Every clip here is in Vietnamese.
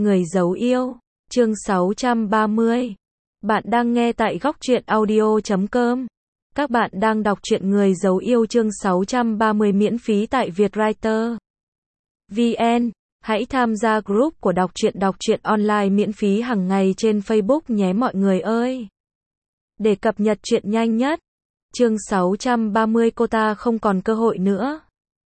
Người giấu yêu, chương 630. Bạn đang nghe tại góc truyện audio.com. Các bạn đang đọc truyện Người giấu yêu chương 630 miễn phí tại Vietwriter VN. Hãy tham gia group của đọc truyện online miễn phí hàng ngày trên Facebook nhé mọi người ơi. Để cập nhật truyện nhanh nhất. Chương 630 cô ta không còn cơ hội nữa.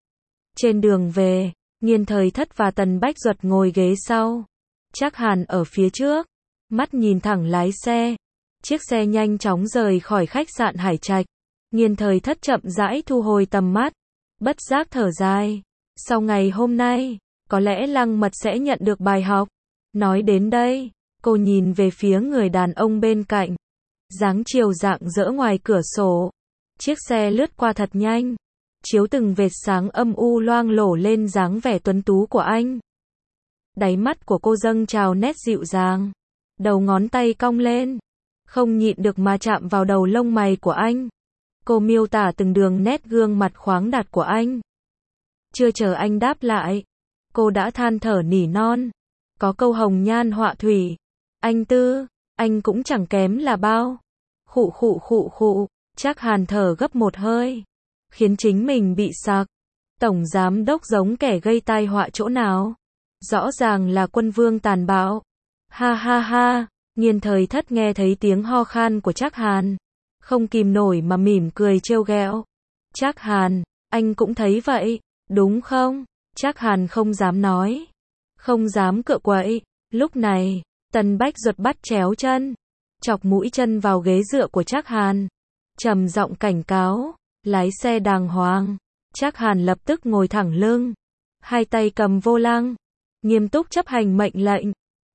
Trên đường về, Nghiên Thời Thất và Tần Bách Duật ngồi ghế sau. Trác Hàn ở phía trước, mắt nhìn thẳng lái xe. Chiếc xe nhanh chóng rời khỏi khách sạn Hải Trạch. Nghiên Thời Thất chậm rãi thu hồi tầm mắt, bất giác thở dài. Sau ngày hôm nay, có lẽ Lăng Mật sẽ nhận được bài học. Nói đến đây, cô nhìn về phía người đàn ông bên cạnh. Dáng chiều rạng rỡ ngoài cửa sổ. Chiếc xe lướt qua thật nhanh, chiếu từng vệt sáng âm u loang lổ lên dáng vẻ tuấn tú của anh. Đáy mắt của cô dâng trào nét dịu dàng, đầu ngón tay cong lên, không nhịn được mà chạm vào đầu lông mày của anh. Cô miêu tả từng đường nét gương mặt khoáng đạt của anh. Chưa chờ anh đáp lại, cô đã than thở nỉ non. Có câu hồng nhan họa thủy. Anh Tư, anh cũng chẳng kém là bao. Khụ khụ khụ khụ, Trác Hàn thở gấp một hơi, khiến chính mình bị sặc. Tổng giám đốc giống kẻ gây tai họa chỗ nào? Rõ ràng là quân vương tàn bạo. Ha ha ha, Nghiên Thời Thất nghe thấy tiếng ho khan của Trác Hàn, không kìm nổi mà mỉm cười trêu ghẹo. Trác Hàn, anh cũng thấy vậy, đúng không? Trác Hàn không dám nói, không dám cựa quậy. Lúc này, Tần Bách Duật bắt chéo chân, chọc mũi chân vào ghế dựa của Trác Hàn, trầm giọng cảnh cáo, lái xe đàng hoàng. Trác Hàn lập tức ngồi thẳng lưng, hai tay cầm vô lăng, nghiêm túc chấp hành mệnh lệnh.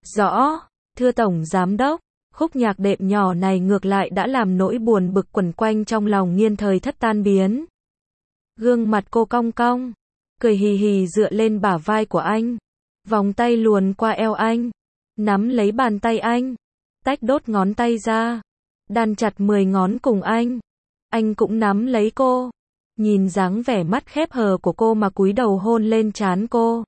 Rõ, thưa Tổng Giám Đốc. Khúc nhạc đệm nhỏ này ngược lại đã làm nỗi buồn bực quẩn quanh trong lòng Nghiên Thời Thất tan biến. Gương mặt cô cong cong, cười hì hì dựa lên bả vai của anh, vòng tay luồn qua eo anh, nắm lấy bàn tay anh, tách đốt ngón tay ra, đan chặt 10 ngón cùng anh. Anh cũng nắm lấy cô, nhìn dáng vẻ mắt khép hờ của cô mà cúi đầu hôn lên trán cô.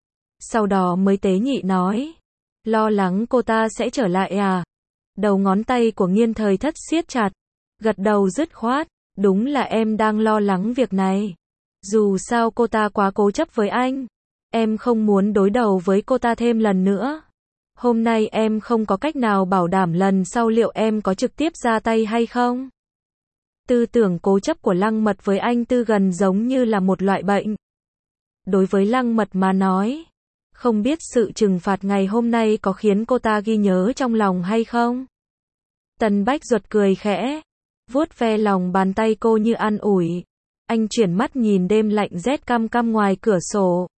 Sau đó mới tế nhị nói, lo lắng cô ta sẽ trở lại à? Đầu ngón tay của Nghiên Thời Thất siết chặt, gật đầu dứt khoát, đúng là em đang lo lắng việc này. Dù sao cô ta quá cố chấp với anh, em không muốn đối đầu với cô ta thêm lần nữa. Hôm nay em không có cách nào bảo đảm lần sau liệu em có trực tiếp ra tay hay không. Tư tưởng cố chấp của Lăng Mật với anh Tư gần giống như là một loại bệnh. Đối với Lăng Mật mà nói, không biết sự trừng phạt ngày hôm nay có khiến cô ta ghi nhớ trong lòng hay không. Tần Bách Duật cười khẽ, vuốt ve lòng bàn tay cô như an ủi. Anh chuyển mắt nhìn đêm lạnh rét căm căm ngoài cửa sổ.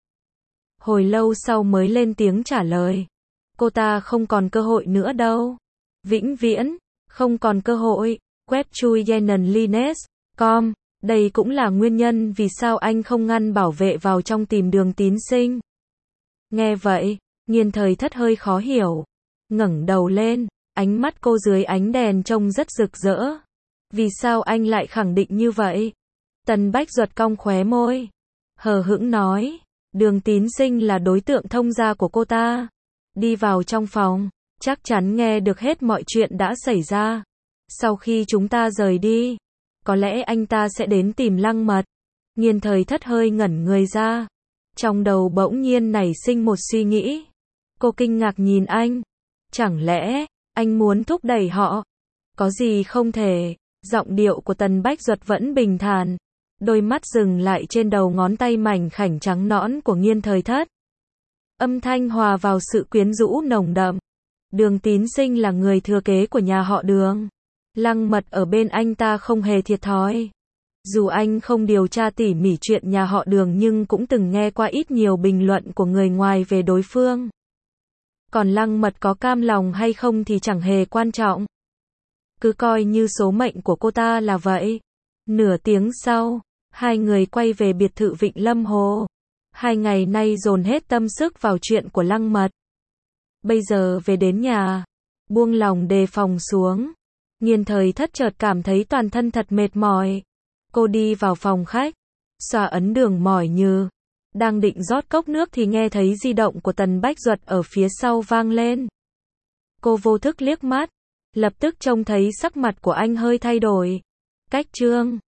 Hồi lâu sau mới lên tiếng trả lời. Cô ta không còn cơ hội nữa đâu. Vĩnh viễn, không còn cơ hội. Web chui yenenlines.com. Đây cũng là nguyên nhân vì sao anh không ngăn bảo vệ vào trong tìm Đường Tín Sinh. Nghe vậy, Nghiên Thời Thất hơi khó hiểu, ngẩng đầu lên, ánh mắt cô dưới ánh đèn trông rất rực rỡ. Vì sao anh lại khẳng định như vậy? Tần Bách Duật cong khóe môi, hờ hững nói, Đường Tín Sinh là đối tượng thông gia của cô ta. Đi vào trong phòng, chắc chắn nghe được hết mọi chuyện đã xảy ra. Sau khi chúng ta rời đi, có lẽ anh ta sẽ đến tìm Lăng Mật. Nghiên Thời Thất hơi ngẩn người ra, trong đầu bỗng nhiên nảy sinh một suy nghĩ. Cô kinh ngạc nhìn anh, chẳng lẽ anh muốn thúc đẩy họ? Có gì không thể? Giọng điệu của Tần Bách Duật vẫn bình thản, đôi mắt dừng lại trên đầu ngón tay mảnh khảnh trắng nõn của Nghiên Thời Thất. Âm thanh hòa vào sự quyến rũ nồng đậm. Đường Tín Sinh là người thừa kế của nhà họ Đường. Lăng Mật ở bên anh ta không hề thiệt thòi. Dù anh không điều tra tỉ mỉ chuyện nhà họ Đường nhưng cũng từng nghe qua ít nhiều bình luận của người ngoài về đối phương. Còn Lăng Mật có cam lòng hay không thì chẳng hề quan trọng. Cứ coi như số mệnh của cô ta là vậy. Nửa tiếng sau, hai người quay về biệt thự Vịnh Lâm Hồ. 2 ngày nay dồn hết tâm sức vào chuyện của Lăng Mật. Bây giờ về đến nhà, buông lòng đề phòng xuống. Nghiên Thời Thất chợt cảm thấy toàn thân thật mệt mỏi. Cô đi vào phòng khách, xoa ấn Đường Mỏi Như, Đang định rót cốc nước thì nghe thấy di động của Tần Bách Duật ở phía sau vang lên. Cô vô thức liếc mắt, lập tức trông thấy sắc mặt của anh hơi thay đổi. Cách Trương